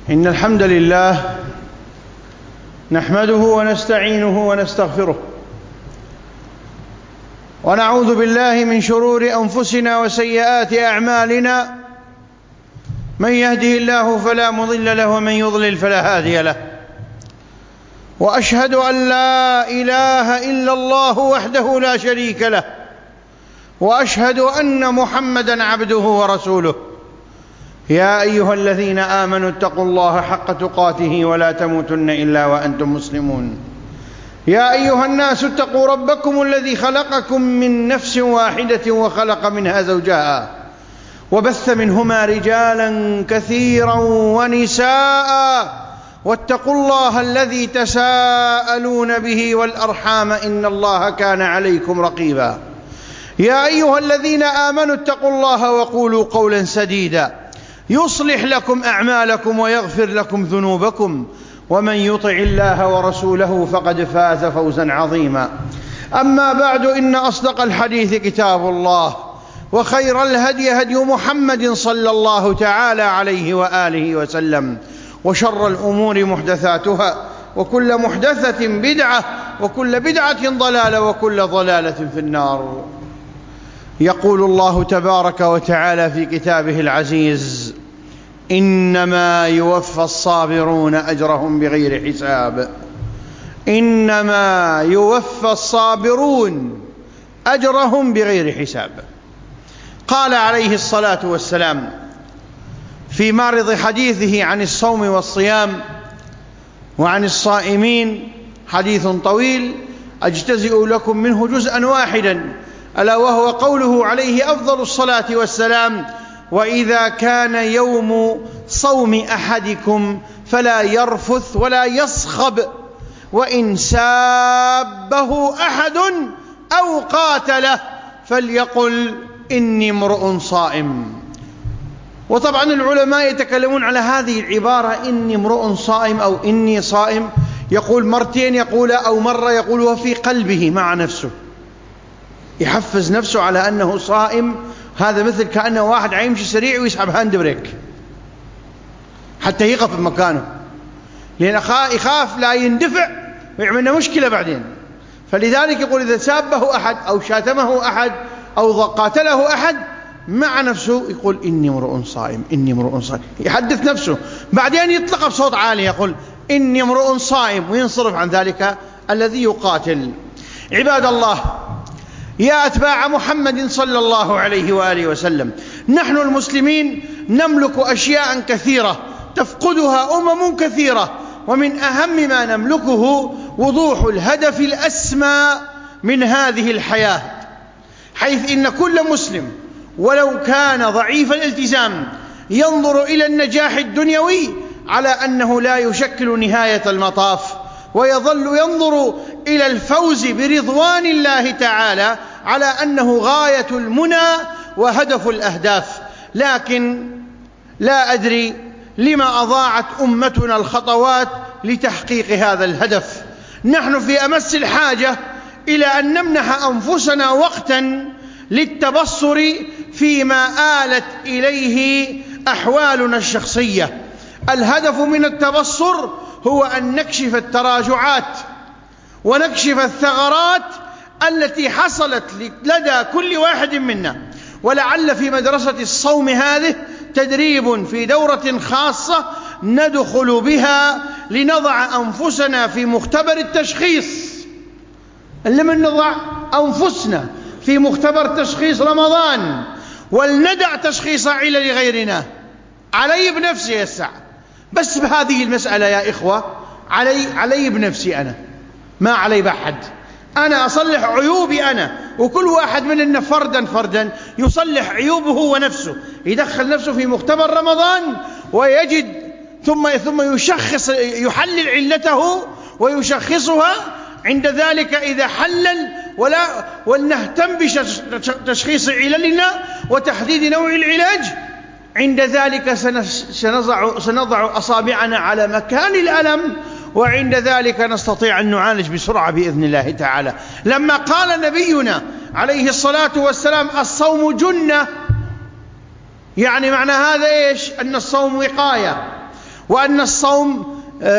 إن الحمد لله نحمده ونستعينه ونستغفره، ونعوذ بالله من شرور أنفسنا وسيئات أعمالنا. من يهده الله فلا مضل له ومن يضلل فلا هادي له، وأشهد أن لا إله إلا الله وحده لا شريك له، وأشهد أن محمدًا عبده ورسوله. يا أيها الذين آمنوا اتقوا الله حق تقاته ولا تموتن إلا وأنتم مسلمون. يا أيها الناس اتقوا ربكم الذي خلقكم من نفس واحدة وخلق منها زوجها وبث منهما رجالا كثيرا ونساء، واتقوا الله الذي تساءلون به والأرحام إن الله كان عليكم رقيبا. يا أيها الذين آمنوا اتقوا الله وقولوا قولا سديدا يصلح لكم أعمالكم ويغفر لكم ذنوبكم، ومن يطع الله ورسوله فقد فاز فوزا عظيما. أما بعد، إن أصدق الحديث كتاب الله، وخير الهدي هدي محمد صلى الله تعالى عليه وآله وسلم، وشر الأمور محدثاتها، وكل محدثة بدعة، وكل بدعة ضلالة، وكل ضلالة في النار. يقول الله تبارك وتعالى في كتابه العزيز: إنما يوفى الصابرون أجرهم بغير حساب. إنما يوفى الصابرون أجرهم بغير حساب. قال عليه الصلاة والسلام في معرض حديثه عن الصوم والصيام وعن الصائمين، حديث طويل أجتزئ لكم منه جزءا واحدا، ألا وهو قوله عليه أفضل الصلاة والسلام: وإذا كان يوم صوم أحدكم فلا يرفث ولا يصخب، وإن سابه أحد أو قاتله فليقل إني امرؤ صائم. وطبعا العلماء يتكلمون على هذه العبارة إني امرؤ صائم أو إني صائم، يقول مرتين يقولها أو مرة يقولها في قلبه مع نفسه، يحفز نفسه على أنه صائم. هذا مثل كأنه واحد يمشي سريع ويسحب هاند بريك حتى يقف بمكانه، لأن يخاف لا يندفع ويعملنا مشكلة بعدين. فلذلك يقول إذا سابه أحد أو شاتمه أحد أو قاتله أحد، مع نفسه يقول إني امرؤ صائم، إني امرؤ صائم، يحدث نفسه. بعدين يطلق بصوت عالي يقول إني امرؤ صائم، وينصرف عن ذلك الذي يقاتل. عباد الله، يا أتباع محمد صلى الله عليه وآله وسلم، نحن المسلمين نملك أشياء كثيرة تفقدها كثيرة، ومن أهم ما نملكه وضوح الهدف الأسمى من هذه الحياة، حيث إن كل مسلم ولو كان ضعيف الالتزام ينظر إلى النجاح الدنيوي على أنه لا يشكل نهاية المطاف، ويظل ينظر إلى الفوز برضوان الله تعالى على أنه غاية المنى وهدف الأهداف. لكن لا أدري لما أضاعت أمتنا الخطوات لتحقيق هذا الهدف. نحن في أمس الحاجة إلى أن نمنح أنفسنا وقتا للتبصر فيما آلت إليه أحوالنا الشخصية. الهدف من التبصر هو أن نكشف التراجعات ونكشف الثغرات التي حصلت لدى كل واحد منا. ولعل في مدرسة الصوم هذه تدريب في دورة خاصة ندخل بها لنضع أنفسنا في مختبر التشخيص. لمن نضع أنفسنا في مختبر تشخيص رمضان، ولندع تشخيص علل غيرنا. علي بنفسي يسع، بس بهذه المسألة يا إخوة علي بنفسي أنا، ما علي بأحد. أنا أصلح عيوبي أنا، وكل واحد مننا فردا يصلح عيوبه ونفسه، يدخل نفسه في مختبر رمضان ويجد ثم يحلل علته ويشخصها. عند ذلك إذا حلل ولنهتم بتشخيص عللنا وتحديد نوع العلاج، عند ذلك سنضع أصابعنا على مكان الألم، وعند ذلك نستطيع أن نعالج بسرعة بإذن الله تعالى. لما قال نبينا عليه الصلاة والسلام الصوم جنة، يعني معنى هذا إيش؟ أن الصوم وقاية. وأن الصوم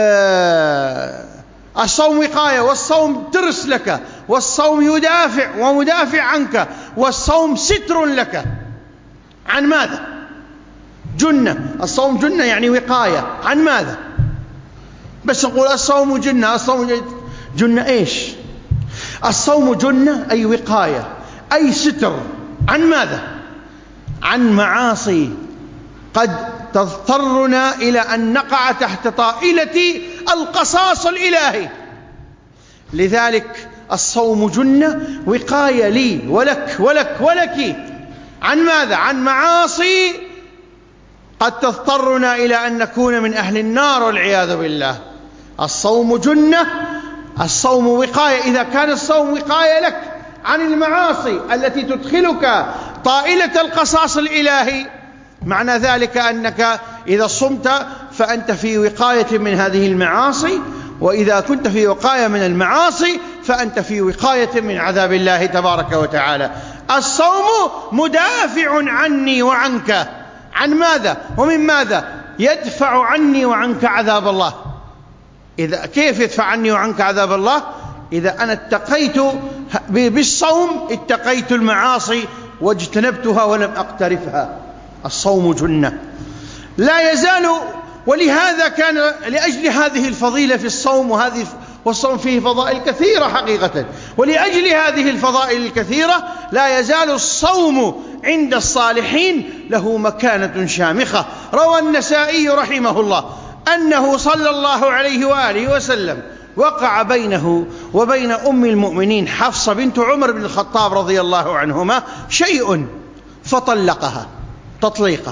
وقاية، والصوم ترس لك، والصوم يدافع ومدافع عنك، والصوم ستر لك. عن ماذا؟ جنة. الصوم جنة يعني وقاية. عن ماذا؟ بس نقول الصوم جنة. الصوم جنة إيش؟ الصوم جنة أي وقاية أي ستر. عن ماذا؟ عن معاصي قد تضطرنا إلى أن نقع تحت طائلة القصاص الإلهي. لذلك الصوم جنة وقاية لي ولك ولك ولك. عن ماذا؟ عن معاصي قد تضطرنا إلى أن نكون من أهل النار والعياذ بالله. الصوم جنة، الصوم وقاية. إذا كان الصوم وقاية لك عن المعاصي التي تدخلك طائلة القصاص الإلهي، معنى ذلك أنك إذا صمت فأنت في وقاية من هذه المعاصي، وإذا كنت في وقاية من المعاصي فأنت في وقاية من عذاب الله تبارك وتعالى. الصوم مدافع عني وعنك. عن ماذا ومن ماذا؟ يدفع عني وعنك عذاب الله. إذا كيف يدفع عني وعنك عذاب الله؟ إذا أنا اتقيت بالصوم اتقيت المعاصي واجتنبتها ولم أقترفها. الصوم جنة لا يزال. ولهذا كان لأجل هذه الفضيلة في الصوم، والصوم فيه فضائل كثيرة حقيقة، ولأجل هذه الفضائل الكثيرة لا يزال الصوم عند الصالحين له مكانة شامخة. روى النسائي رحمه الله أنه صلى الله عليه وآله وسلم وقع بينه وبين أم المؤمنين حفصة بنت عمر بن الخطاب رضي الله عنهما شيء فطلقها تطليقة.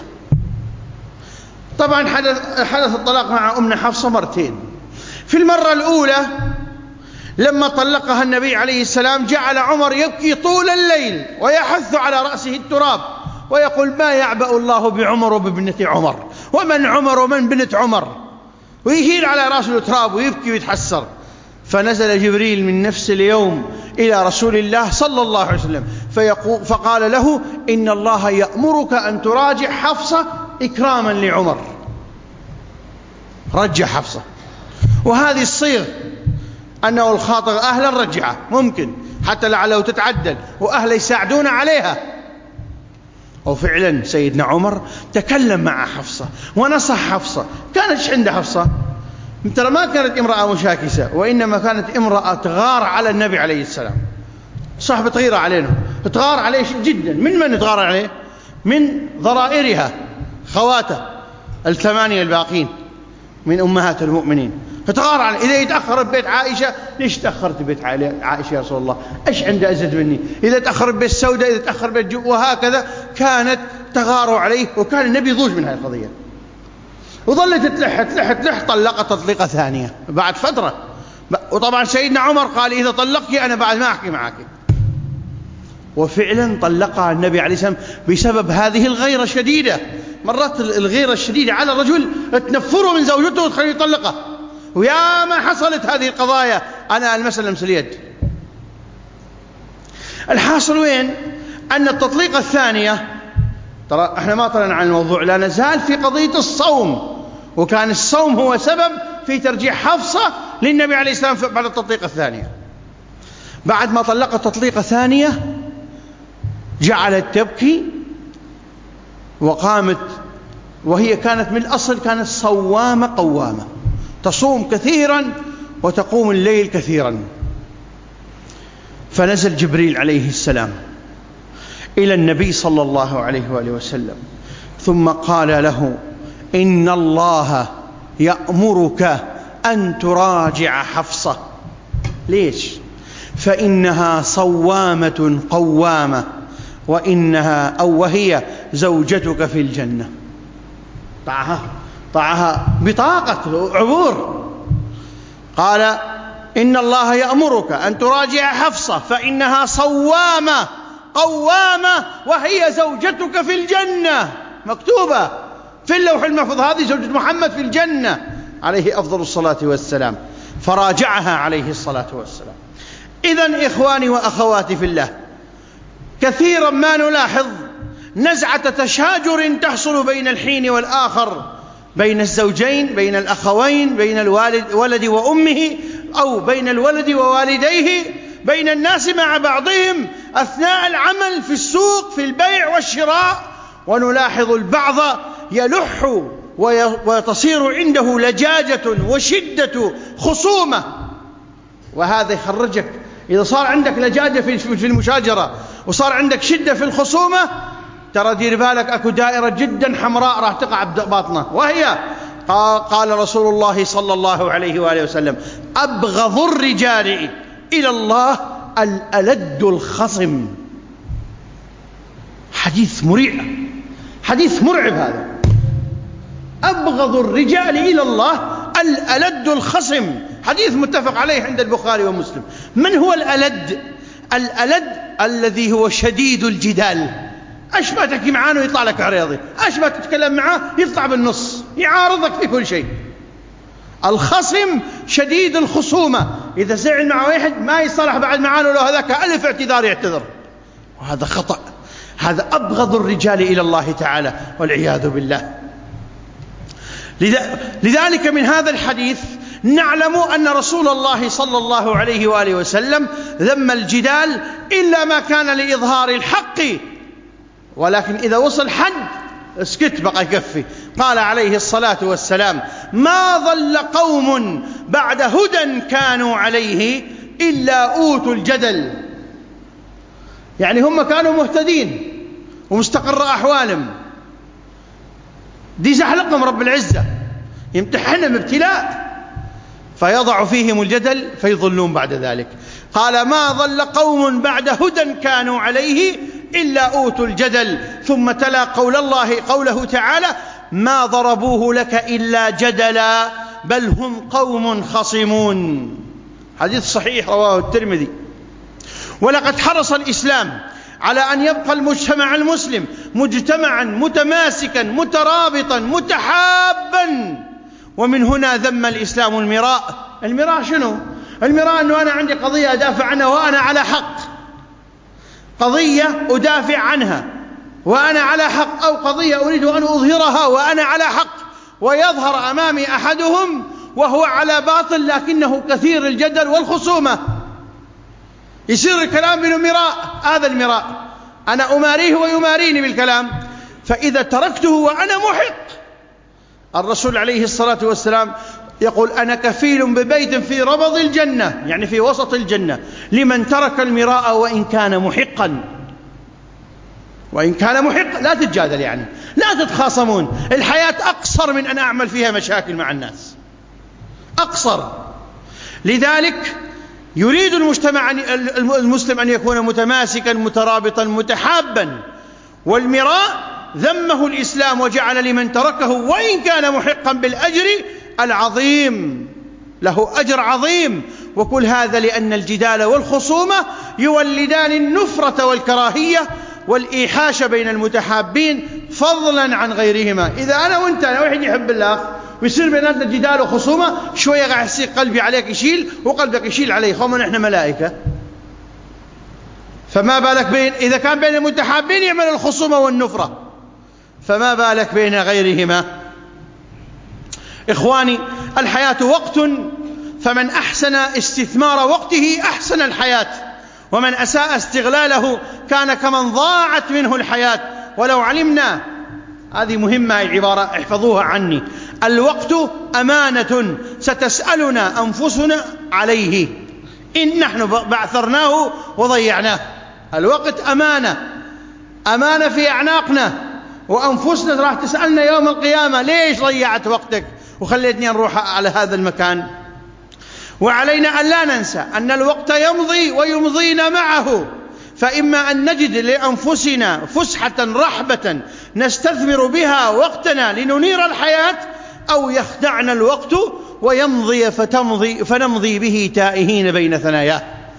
طبعا حدث الطلاق مع أمنا حفصة مرتين. في المرة الأولى لما طلقها النبي عليه السلام جعل عمر يبكي طول الليل ويحث على رأسه التراب ويقول: ما يعبأ الله بعمر وبابنة عمر، ومن عمر ومن بنت عمر، ويهيل على رأسه التراب ويبكي ويتحسر. فنزل جبريل من نفس اليوم إلى رسول الله صلى الله عليه وسلم فقال له: إن الله يأمرك أن تراجع حفصة إكراما لعمر. رجع حفصة. وهذه الصيغ أنه الخاطر أهلا رجعه ممكن حتى لعله تتعدل وأهله يساعدون عليها. وفعلا سيدنا عمر تكلم مع حفصة ونصح حفصة. كانت عند حفصة ترى ما كانت امرأة مشاكسة، وإنما كانت امرأة تغار على النبي عليه السلام، صاحبة غيرة علينا، تغار عليه جدا. من تغار عليه؟ من ضرائرها خواته الثمانية الباقين من أمهات المؤمنين. فتغار عليه. إذا يتأخر ببيت عائشة: ليش تأخرت ببيت عائشة يا رسول الله؟ إيش عنده أزد مني؟ إذا تأخر ببيت سودة، إذا تأخر ببيت جو، وهكذا كانت تغار عليه. وكان النبي يضوج من هذه القضية. وظلت تلح طلقت تطليقة ثانية بعد فترة. وطبعا سيدنا عمر قال: إذا طلقك أنا بعد ما أحكي معك. وفعلا طلقها النبي عليه السلام بسبب هذه الغيرة الشديدة. مرات الغيرة الشديدة على الرجل تنفره من زوجته وتخليه يطلقها. ويا ما حصلت هذه القضايا. أنا المسألة لمس اليد. الحاصل وين؟ أن التطليقة الثانية، ترى احنا ما طلعنا عن الموضوع، لا نزال في قضية الصوم. وكان الصوم هو سبب في ترجيع حفصة للنبي عليه السلام بعد التطليقة الثانية. بعد ما طلقت تطليقة ثانية جعلت تبكي وقامت، وهي كانت من الأصل كانت صوامة قوامة، تصوم كثيرا وتقوم الليل كثيرا. فنزل جبريل عليه السلام إلى النبي صلى الله عليه وآله وسلم ثم قال له: إن الله يأمرك أن تراجع حفصة. ليش؟ فإنها صوامة قوامة، وهي زوجتك في الجنة. طاعها بطاقة عبور. قال: إن الله يأمرك أن تراجع حفصة فإنها صوامة قوامة وهي زوجتك في الجنة. مكتوبة في اللوح المحفوظ، هذه زوجة محمد في الجنة عليه أفضل الصلاة والسلام. فراجعها عليه الصلاة والسلام. إذن إخواني وأخواتي في الله، كثيرا ما نلاحظ نزعة تشاجر تحصل بين الحين والآخر بين الزوجين، بين الأخوين، بين الولد وأمه، أو بين الولد ووالديه، بين الناس مع بعضهم أثناء العمل في السوق في البيع والشراء. ونلاحظ البعض يلح وتصير عنده لجاجة وشدة خصومة، وهذا يخرجك. إذا صار عندك لجاجة في المشاجرة وصار عندك شدة في الخصومة، ترى دير بالك أكو دائرة جدا حمراء راح تقع بباطنه، وهي قال رسول الله صلى الله عليه وآله وسلم: أبغض الرجال إلى الله الألد الخصم. حديث مريع، حديث مرعب هذا. أبغض الرجال إلى الله الألد الخصم، حديث متفق عليه عند البخاري ومسلم. من هو الألد؟ الألد الذي هو شديد الجدال. أش ما تحكي معاه يطلع لك عريضي، أش ما تتكلم معاه يطلع بالنص، يعارضك في كل شيء. الخصم شديد الخصومة، إذا زعل مع واحد ما يصلح بعد معاه لو هذاك ألف اعتذار يعتذر، وهذا خطأ. هذا أبغض الرجال إلى الله تعالى والعياذ بالله. لذلك من هذا الحديث نعلم أن رسول الله صلى الله عليه وآله وسلم ذم الجدال إلا ما كان لإظهار الحق، ولكن إذا وصل حد اسكت بقى يكفي. قال عليه الصلاة والسلام: ما ضل قوم بعد هدى كانوا عليه إلا أوتوا الجدل. يعني هم كانوا مهتدين ومستقر أحوالهم، دي زحلقهم رب العزة يمتحنهم ابتلاء فيضع فيهم الجدل فيضلون بعد ذلك. قال: ما ضل قوم بعد هدى كانوا عليه إلا أوتوا الجدل. ثم تلا قوله تعالى: ما ضربوه لك إلا جدلا بل هم قوم خصمون. حديث صحيح رواه الترمذي. ولقد حرص الإسلام على أن يبقى المجتمع المسلم مجتمعا متماسكا مترابطا متحابا، ومن هنا ذم الإسلام المراء. المراء شنو؟ المراء أنه أنا عندي قضية أدافع عنها وأنا على حق، قضية أدافع عنها وأنا على حق، أو قضية أريد أن أظهرها وأنا على حق، ويظهر أمامي أحدهم وهو على باطل لكنه كثير الجدل والخصومة، يصير الكلام بينه مراء. هذا المراء أنا أماريه ويماريني بالكلام. فإذا تركته وأنا محق، الرسول عليه الصلاة والسلام يقول: أنا كفيل ببيت في ربض الجنة، يعني في وسط الجنة، لمن ترك المراء وإن كان محقا. وإن كان محق لا تتجادل، يعني لا تتخاصمون. الحياة أقصر من أن أعمل فيها مشاكل مع الناس، أقصر. لذلك يريد المجتمع المسلم أن يكون متماسكا مترابطا متحابا. والمراء ذمه الإسلام وجعل لمن تركه وإن كان محقا بالأجر العظيم، له أجر عظيم. وكل هذا لأن الجدال والخصومة يولدان النفرة والكراهية والإيحاش بين المتحابين فضلا عن غيرهما. إذا أنا وأنت واحد يحب الله ويصير بيناتنا جدال وخصومة، شوية قاعد يصير قلبي عليك يشيل وقلبك يشيل علي، خمن إحنا ملائكة. فما بالك إذا كان بين المتحابين يعمل الخصومة والنفرة، فما بالك بين غيرهما. إخواني، الحياة وقت، فمن أحسن استثمار وقته أحسن الحياة، ومن أساء استغلاله كان كمن ضاعت منه الحياة. ولو علمنا، هذه مهمة عبارة احفظوها عني: الوقت أمانة ستسألنا أنفسنا عليه إن نحن بعثرناه وضيعناه. الوقت أمانة في أعناقنا، وأنفسنا راح تسألنا يوم القيامة: ليش ضيعت وقتك وخليتني أروح على هذا المكان؟ وعلينا أن لا ننسى أن الوقت يمضي ويمضينا معه، فإما أن نجد لأنفسنا فسحة رحبة نستثمر بها وقتنا لننير الحياة، أو يخدعنا الوقت ويمضي فنمضي به تائهين بين ثناياه.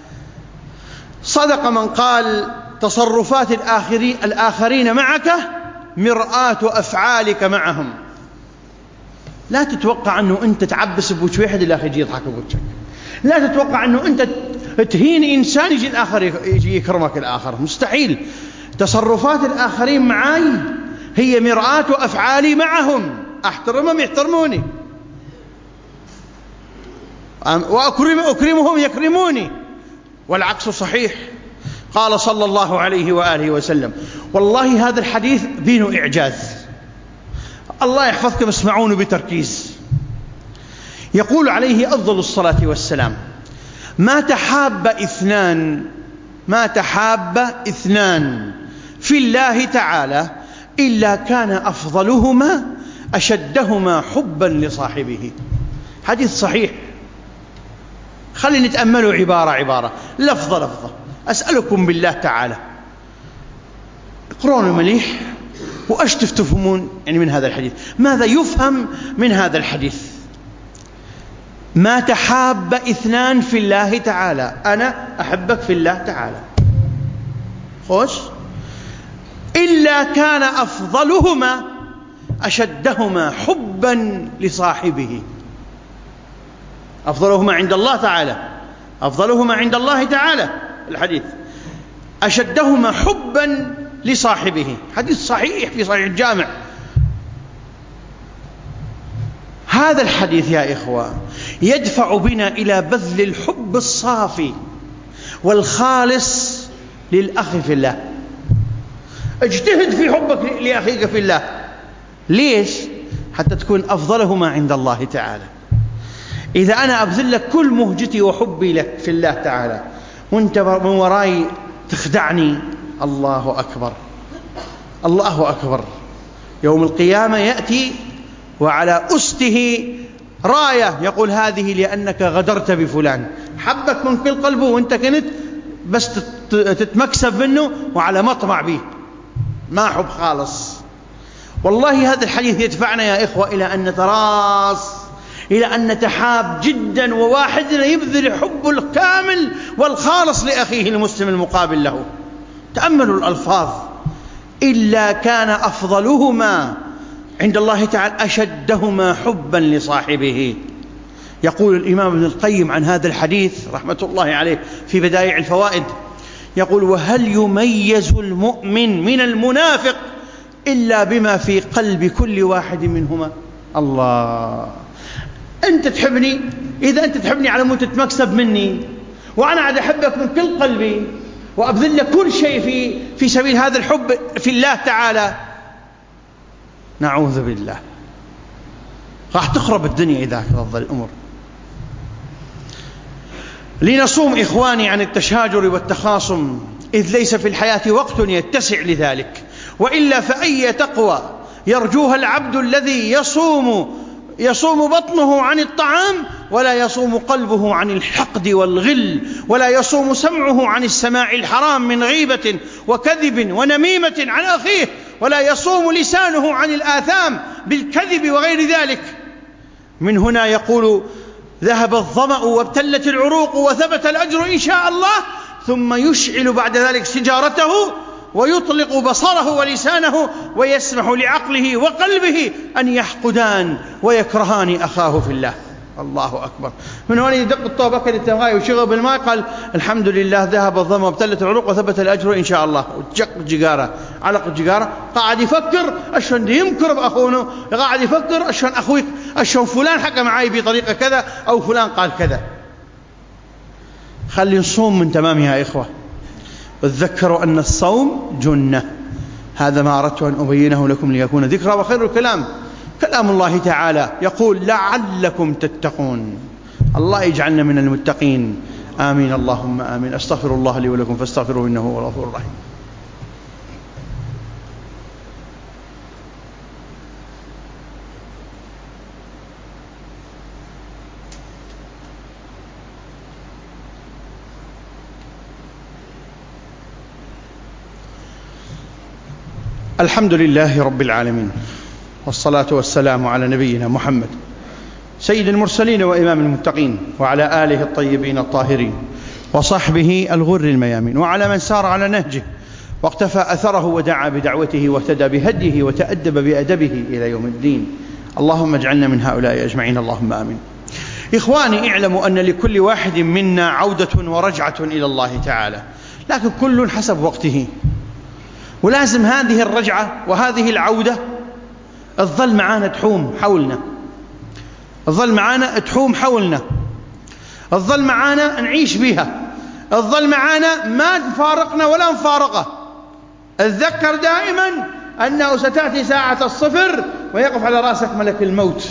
صدق من قال: تصرفات الآخرين معك مرآة أفعالك معهم. لا تتوقع أنه أنت تعبس بوجه واحد الآخر يجي يضحك بوجهك. لا تتوقع أنه أنت تهين إنسان يجي الآخر يجي يكرمك الآخر، مستحيل. تصرفات الآخرين معي هي مرآة أفعالي معهم. أحترمهم يحترموني، وأكرمهم يكرموني، والعكس صحيح. قال صلى الله عليه وآله وسلم، والله هذا الحديث بينه إعجاز، الله يحفظكم اسمعونه بتركيز. يقول عليه أفضل الصلاة والسلام: ما تحاب اثنان في الله تعالى إلا كان أفضلهما أشدهما حبا لصاحبه. حديث صحيح. خلينا نتأمله عبارة عبارة، لفظة لفظة. أسألكم بالله تعالى اقرأوا مليح وأش تفهمون يعني من هذا الحديث، ماذا يفهم من هذا الحديث؟ ما تحاب اثنان في الله تعالى، أنا أحبك في الله تعالى، خوش، إلا كان أفضلهما أشدهما حبا لصاحبه. أفضلهما عند الله تعالى، أفضلهما عند الله تعالى الحديث، أشدهما حبا لصاحبه. حديث صحيح في صحيح الجامع. هذا الحديث يا إخوة يدفع بنا إلى بذل الحب الصافي والخالص للأخ في الله. اجتهد في حبك لأخيك في الله. ليش؟ حتى تكون أفضلهما عند الله تعالى. إذا أنا أبذل لك كل مهجتي وحبي لك في الله تعالى وانت من وراي تخدعني، الله أكبر، الله أكبر. يوم القيامة يأتي وعلى أسته راية يقول هذه لأنك غدرت بفلان، حبك من كل قلبه وانت كنت بس تتمكسب منه وعلى مطمع به، ما حب خالص. والله هذا الحديث يدفعنا يا إخوة إلى أن نتراص، إلى أن نتحاب جدا، وواحدنا يبذل حب الكامل والخالص لأخيه المسلم المقابل له. تأملوا الألفاظ: إلا كان أفضلهما عند الله تعالى أشدهما حبا لصاحبه. يقول الإمام ابن القيم عن هذا الحديث رحمة الله عليه في بدائع الفوائد، يقول: وهل يميز المؤمن من المنافق إلا بما في قلب كل واحد منهما؟ الله، أنت تحبني، إذا أنت تحبني على مود تتمكسب مني، وأنا عاد أحبك من كل قلبي وأبذل لك كل شيء في سبيل هذا الحب في الله تعالى، نعوذ بالله، راح تخرب الدنيا إذا كذا الأمور. لنصوم إخواني عن التشاجر والتخاصم، إذ ليس في الحياة وقت يتسع لذلك، وإلا فأي تقوى يرجوها العبد الذي يصوم بطنه عن الطعام ولا يصوم قلبه عن الحقد والغل، ولا يصوم سمعه عن السماع الحرام من غيبة وكذب ونميمة عن أخيه، ولا يصوم لسانه عن الآثام بالكذب وغير ذلك. من هنا يقول: ذهب الظمأ وابتلت العروق وثبت الأجر إن شاء الله، ثم يشعل بعد ذلك سجارته ويطلق بصره ولسانه ويسمح لعقله وقلبه أن يحقدان ويكرهان أخاه في الله. الله أكبر. من هنا يدق الطوبة كده التمغاي وشغل بالماء، قال: الحمد لله ذهب الظمأ وابتلت العروق وثبت الأجر إن شاء الله. وجق الجقارة، علق الجقارة، قاعد يفكر أشون يمكر بأخونه، قاعد يفكر أشون أخوك، أشون فلان حكى معي بطريقة كذا أو فلان قال كذا. خلي نصوم من تمامها يا إخوة، وتذكروا أن الصوم جنة. هذا ما أردت أن أبينه لكم ليكون ذكرى. وخير الكلام كلام الله تعالى، يقول: لعلكم تتقون. الله يجعلنا من المتقين، آمين اللهم آمين. أستغفر الله لي ولكم فاستغفروه إنه هو الغفور الرحيم. الحمد لله رب العالمين، والصلاة والسلام على نبينا محمد سيد المرسلين وإمام المتقين، وعلى آله الطيبين الطاهرين، وصحبه الغر الميامين، وعلى من سار على نهجه واقتفى أثره ودعا بدعوته واهتدى بهديه وتأدب بأدبه إلى يوم الدين. اللهم اجعلنا من هؤلاء أجمعين، اللهم آمين. إخواني، اعلموا أن لكل واحد منا عودة ورجعة إلى الله تعالى، لكن كل حسب وقته. ولازم هذه الرجعة وهذه العودة تظل معانا تحوم حولنا، تظل معانا تحوم حولنا، تظل معانا نعيش بها، تظل معانا ما تفارقنا ولا نفارقه. اتذكر دائما أنه ستأتي ساعة الصفر ويقف على رأسك ملك الموت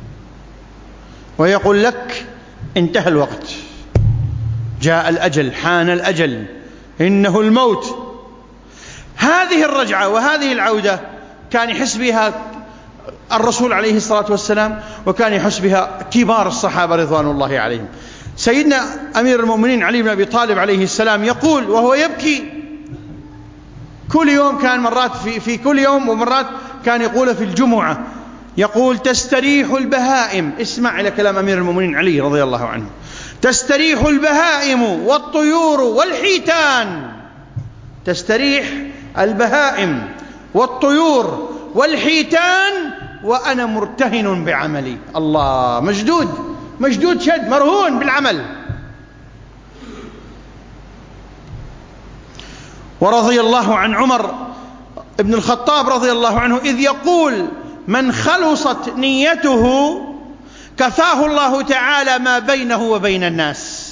ويقول لك انتهى الوقت، جاء الأجل، حان الأجل، إنه الموت. هذه الرجعة وهذه العودة كان يحس بها الرسول عليه الصلاة والسلام، وكان يحس بها كبار الصحابة رضوان الله عليهم. سيدنا أمير المؤمنين علي بن أبي طالب عليه السلام يقول وهو يبكي كل يوم، كان مرات في كل يوم، ومرات كان يقول في الجمعة، يقول تستريح البهائم. اسمع إلى كلام أمير المؤمنين علي رضي الله عنه: تستريح البهائم والطيور والحيتان، تستريح البهائم والطيور والحيتان وأنا مرتهن بعملي. الله، مشدود شد، مرهون بالعمل. ورضي الله عن عمر ابن الخطاب رضي الله عنه إذ يقول: من خلصت نيته كفاه الله تعالى ما بينه وبين الناس،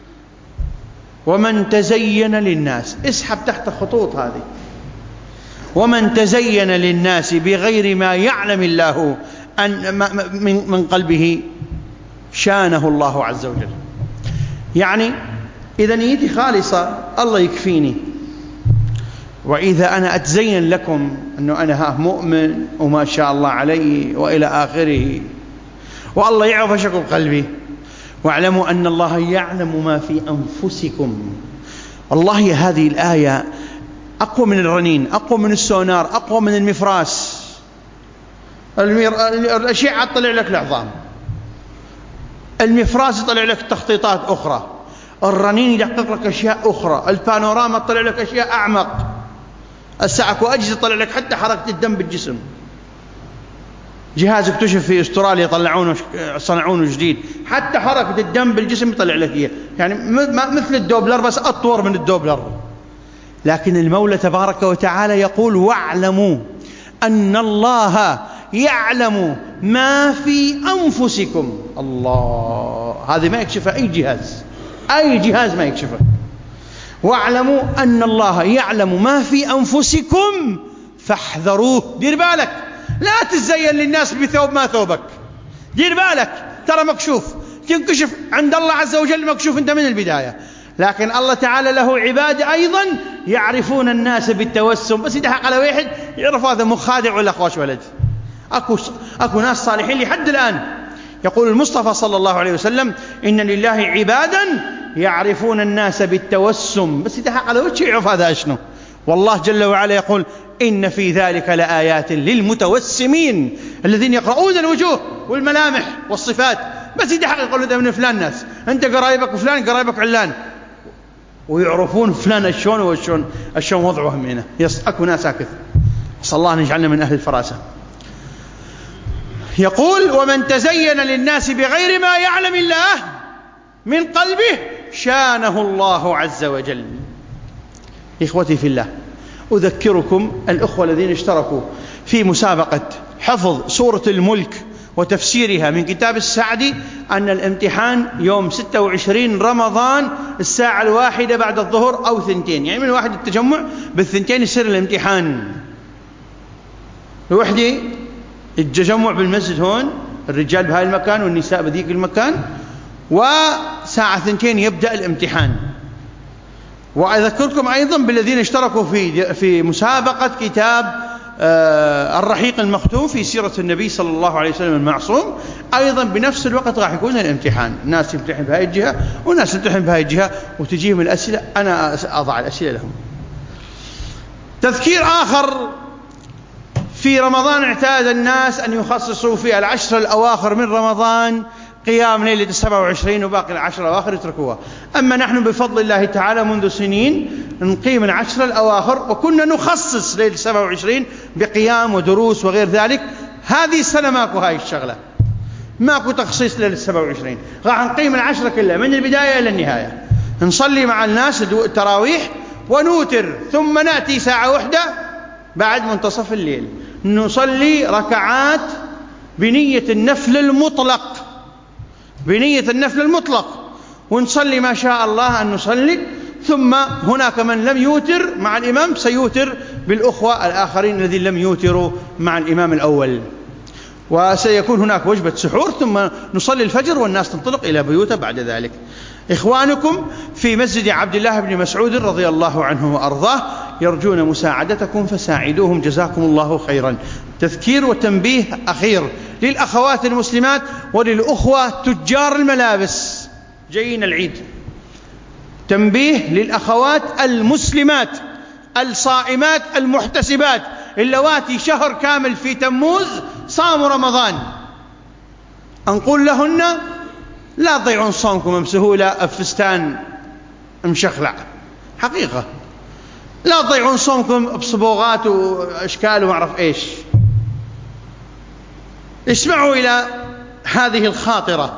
ومن تزين للناس، اسحب تحت خطوط هذه، ومن تزين للناس بغير ما يعلم الله من قلبه شانه الله عز وجل. يعني إذا نيتي خالصة الله يكفيني، وإذا أنا أتزين لكم أنه أنا مؤمن وما شاء الله علي وإلى آخره، والله يعرف شكل قلبي، واعلموا أن الله يعلم ما في أنفسكم. والله هذه الآية أقوى من الرنين، أقوى من السونار، أقوى من المفراس. الأشعة تطلع لك العظام، المفراس يطلع لك تخطيطات أخرى، الرنين يدقق لك أشياء أخرى، البانوراما تطلع لك أشياء أعمق، الساعة وأجهزة تطلع لك حتى حركة الدم بالجسم. جهاز اكتشف في استراليا صنعونه جديد، حتى حركة الدم بالجسم يطلع لك إياه، يعني مثل الدوبلر بس أطور من الدوبلر. لكن المولى تبارك وتعالى يقول: واعلموا أن الله يعلم ما في أنفسكم. الله، هذه ما يكشفها أي جهاز ما يكشفه. واعلموا أن الله يعلم ما في أنفسكم فاحذروه. دير بالك، لا تزين للناس بثوب ما ثوبك، دير بالك، ترى مكشوف، تنكشف عند الله عز وجل، مكشوف انت من البداية. لكن الله تعالى له عباد أيضا يعرفون الناس بالتوسم، بس يدحق على واحد يعرف هذا مخادع ولا خوش ولد. أكو ناس صالحين لحد الآن. يقول المصطفى صلى الله عليه وسلم: إن لله عبادا يعرفون الناس بالتوسم، بس يدحق على وجهه يعرف هذا أشنو. والله جل وعلا يقول: إن في ذلك لآيات للمتوسمين الذين يقرؤون الوجوه والملامح والصفات، بس يدحق يقول هذا من فلان ناس، أنت قرايبك وفلان قرايبك علان، ويعرفون فلان الشون والشون وضعهم هنا. أكو ناس هكذا، صلى الله أن يجعلنا من أهل الفراسة. يقول: ومن تزين للناس بغير ما يعلم الله من قلبه شانه الله عز وجل. إخوتي في الله، أذكركم الأخوة الذين اشتركوا في مسابقة حفظ سورة الملك وتفسيرها من كتاب السعدي أن الامتحان يوم 26 رمضان الساعة 1 بعد الظهر أو 2، يعني من 1 التجمع، بال2 يصير الامتحان. الوحدة التجمع بالمسجد هون، الرجال بهاي المكان والنساء بذيك المكان، وساعة 2 يبدأ الامتحان. وأذكركم أيضا بالذين اشتركوا في مسابقة كتاب الرحيق المختوم في سيرة النبي صلى الله عليه وسلم المعصوم، أيضا بنفس الوقت راح يكون الامتحان، ناس يمتحن بهاي الجهة وناس يمتحن بهاي الجهة، وتجيهم الأسئلة، أنا أضع الأسئلة لهم. تذكير آخر: في رمضان اعتاد الناس أن يخصصوا في العشر الأواخر من رمضان قيام ليلة 27 وباقي العشر الأواخر يتركوها. أما نحن بفضل الله تعالى منذ سنين نقيم العشر الأواخر، وكنا نخصص ليلة 27 بقيام ودروس وغير ذلك. هذه السنة ماكو هاي الشغلة، ماكو تخصيص ليلة 27، راح نقيم العشرة كلها من البداية إلى النهاية، نصلي مع الناس التراويح ونوتر، ثم نأتي ساعة 1 بعد منتصف الليل نصلي ركعات بنية النفل المطلق، بنية النفل المطلق، ونصلي ما شاء الله أن نصلي. ثم هناك من لم يوتر مع الإمام سيوتر بالأخوة الآخرين الذين لم يوتروا مع الإمام الأول، وسيكون هناك وجبة سحور، ثم نصلي الفجر والناس تنطلق إلى بيوتها بعد ذلك. إخوانكم في مسجد عبد الله بن مسعود رضي الله عنه وأرضاه يرجون مساعدتكم فساعدوهم جزاكم الله خيرا. تذكير وتنبيه أخير للأخوات المسلمات وللأخوة تجار الملابس جايين العيد، تنبيه للأخوات المسلمات الصائمات المحتسبات اللواتي شهر كامل في تموز صاموا رمضان، نقول لهن لا تضيعون صومكم بسهولة بفستان مشخلع، حقيقة لا تضيعون صومكم بصبغات وأشكال وما أعرف إيش. اسمعوا إلى هذه الخاطرة.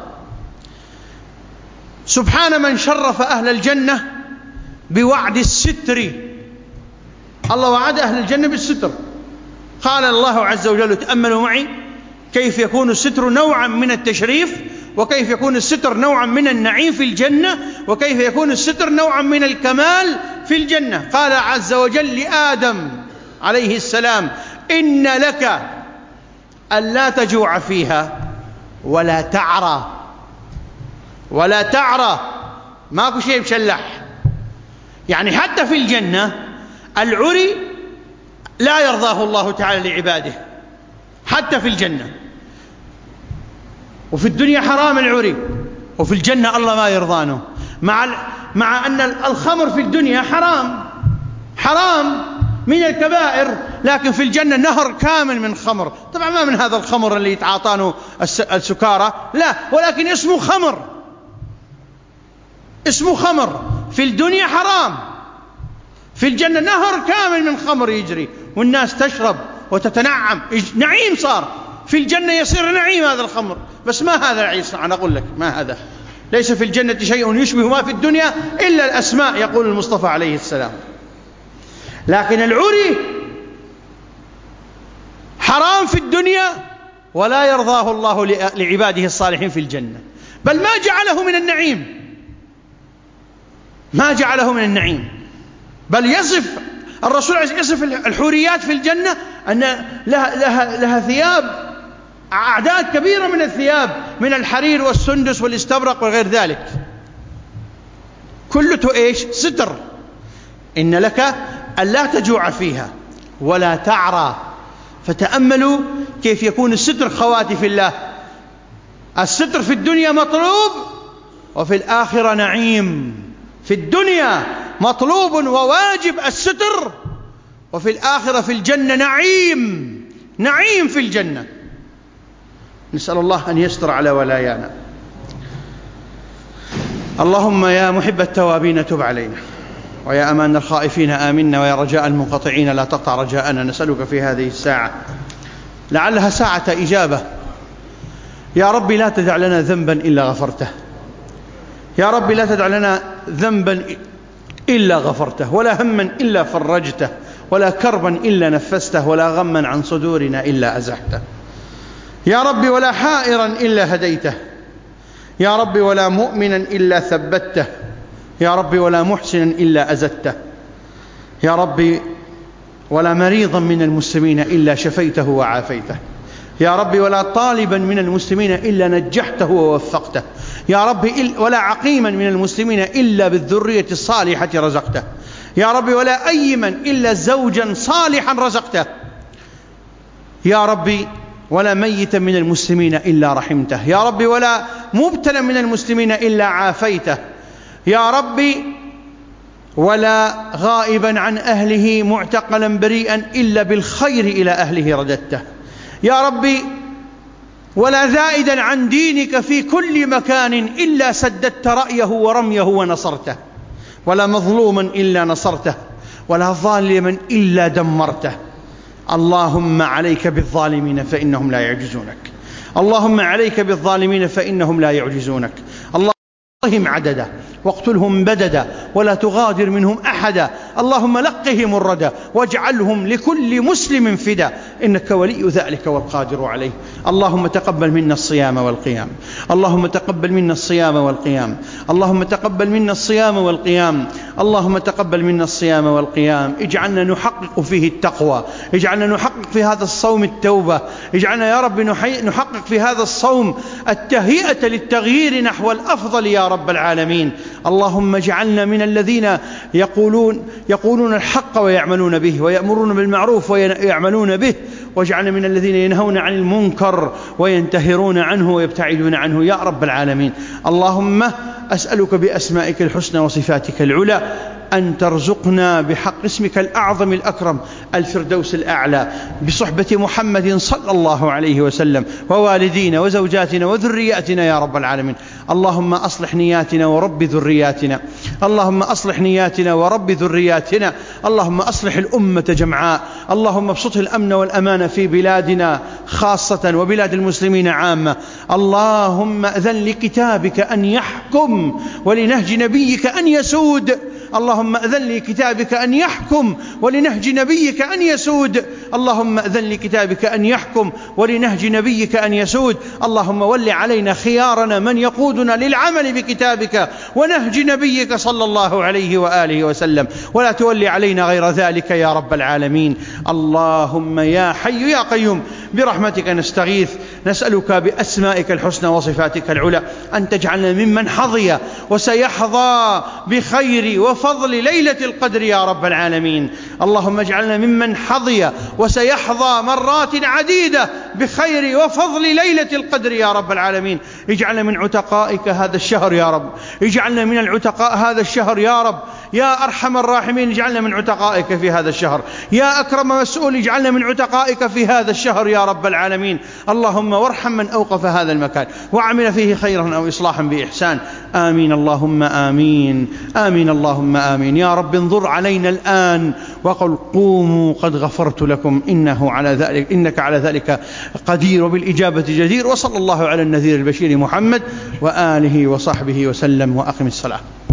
سبحان من شرف أهل الجنة بوعد الستر. الله وعد أهل الجنة بالستر. قال الله عز وجل: تأملوا معي كيف يكون الستر نوعا من التشريف، وكيف يكون الستر نوعا من النعيم في الجنة، وكيف يكون الستر نوعا من الكمال في الجنة. قال عز وجل لآدم عليه السلام: إن لك ألا تجوع فيها ولا تعرى. ولا تعرى، ماكو شيء مشلح. يعني حتى في الجنة العري لا يرضاه الله تعالى لعباده، حتى في الجنة. وفي الدنيا حرام العري، وفي الجنة الله ما يرضانه، مع أن الخمر في الدنيا حرام من الكبائر، لكن في الجنة نهر كامل من خمر. طبعا ما من هذا الخمر اللي يتعاطانه السكارى، لا، ولكن اسمه خمر، اسمه خمر. في الدنيا حرام، في الجنة نهر كامل من خمر يجري، والناس تشرب وتتنعم، نعيم صار في الجنة، يصير نعيم هذا الخمر. بس ما هذا العيس، أنا أقول لك ما هذا، ليس في الجنة شيء يشبه ما في الدنيا إلا الأسماء، يقول المصطفى عليه السلام. لكن العري حرام في الدنيا ولا يرضاه الله لعباده الصالحين في الجنة، بل ما جعله من النعيم، ما جعله من النعيم، بل يصف الرسول يصف الحوريات في الجنة أن لها ثياب، أعداد كبيرة من الثياب، من الحرير والسندس والاستبرق وغير ذلك، كلته إيش؟ ستر. إن لك ألا تجوع فيها ولا تعرى. فتأملوا كيف يكون الستر خواتي في الله. الستر في الدنيا مطلوب، وفي الآخرة نعيم. في الدنيا مطلوب وواجب الستر، وفي الآخرة في الجنة نعيم في الجنة. نسأل الله أن يستر على ولايانا. اللهم يا محب التوابين تب علينا، ويا أمان الخائفين آمنا، ويا رجاء المنقطعين لا تقطع رجاءنا. نسألك في هذه الساعة لعلها ساعة إجابة، يا ربي لا تدع لنا ذنبا إلا غفرته، يا ربي لا تدع لنا ذنبا إلا غفرته، ولا هما إلا فرجته، ولا كربا إلا نفسته، ولا غما عن صدورنا إلا أزحته، يا ربي ولا حائرا إلا هديته، يا ربي ولا مؤمنا إلا ثبته، يا ربي ولا محسنا إلا أزدته، يا ربي ولا مريضا من المسلمين إلا شفيته وعافيته، يا ربي ولا طالبا من المسلمين إلا نجحته ووفقته، يا ربي ولا عقيما من المسلمين إلا بالذرية الصالحة رزقته، يا ربي ولا أيما إلا زوجا صالحا رزقته، يا ربي ولا ميتا من المسلمين إلا رحمته، يا ربي ولا مبتلا من المسلمين إلا عافيته، يا ربي ولا غائبا عن أهله معتقلا بريئا إلا بالخير إلى أهله رددته، يا ربي ولا زائدا عن دينك في كل مكان إلا سددت رأيه ورميه ونصرته، ولا مظلوما إلا نصرته، ولا ظالما إلا دمرته. اللهم عليك بالظالمين فإنهم لا يعجزونك، اللهم عليك بالظالمين فإنهم لا يعجزونك. واحصهم عددا واقتلهم بددا ولا تغادر منهم أحدا، اللهم لقهم الردى واجعلهم لكل مسلم فدا، إنك ولي ذلك والقادر عليه. اللهم تقبل منا الصيام والقيام، اللهم تقبل منا الصيام والقيام، اللهم تقبل منا الصيام والقيام، اللهم تقبل منا الصيام والقيام. اجعلنا نحقق فيه التقوى، اجعلنا نحقق في هذا الصوم التوبة، اجعلنا يا رب نحقق في هذا الصوم التهيئة للتغيير نحو الأفضل يا رب العالمين. اللهم اجعلنا من الذين يقولون الحق ويعملون به، ويأمرون بالمعروف ويعملون به، واجعلنا من الذين ينهون عن المنكر وينتهرون عنه ويبتعدون عنه يا رب العالمين. اللهم أسألك بأسمائك الحسنى وصفاتك العلى أن ترزقنا بحق اسمك الأعظم الأكرم الفردوس الأعلى، بصحبة محمد صلى الله عليه وسلم، ووالدينا وزوجاتنا وذرياتنا يا رب العالمين. اللهم أصلح نياتنا ورب ذرياتنا، اللهم أصلح نياتنا ورب ذرياتنا، اللهم أصلح الأمة جمعاء، اللهم ابسط الأمن والأمان في بلادنا خاصة وبلاد المسلمين عامة. اللهم أذن لكتابك أن يحكم ولنهج نبيك أن يسود، اللهم أذن لكتابك أن يحكم ولنهج نبيك أن يسود، اللهم أذن لكتابك أن يحكم ولنهج نبيك أن يسود. اللهم ول علينا خيارنا من يقودنا للعمل بكتابك ونهج نبيك صلى الله عليه وآله وسلم، ولا تولي علينا غير ذلك يا رب العالمين. اللهم يا حي يا قيوم برحمتك نستغيث، نسألك بأسمائك الحسنى وصفاتك العلى أن تجعلنا ممن حظي وسيحظى بخير وفضل ليلة القدر يا رب العالمين. اللهم اجعلنا ممن حظي وسيحظى مرات عديدة بخير وفضل ليلة القدر يا رب العالمين. اجعلنا من عتقائك هذا الشهر يا رب، اجعلنا من العتقاء هذا الشهر يا رب، يا أرحم الراحمين اجعلنا من عتقائك في هذا الشهر، يا أكرم مسؤول اجعلنا من عتقائك في هذا الشهر يا رب العالمين. اللهم وارحم من أوقف هذا المكان وعمل فيه خيرا أو إصلاحا بإحسان. آمين اللهم آمين، آمين اللهم آمين. يا رب انظر علينا الآن وقل قوموا قد غفرت لكم، إنك على ذلك قدير وبالإجابة جدير. وصلى الله على النذير البشير محمد وآله وصحبه وسلم، وأقم الصلاة.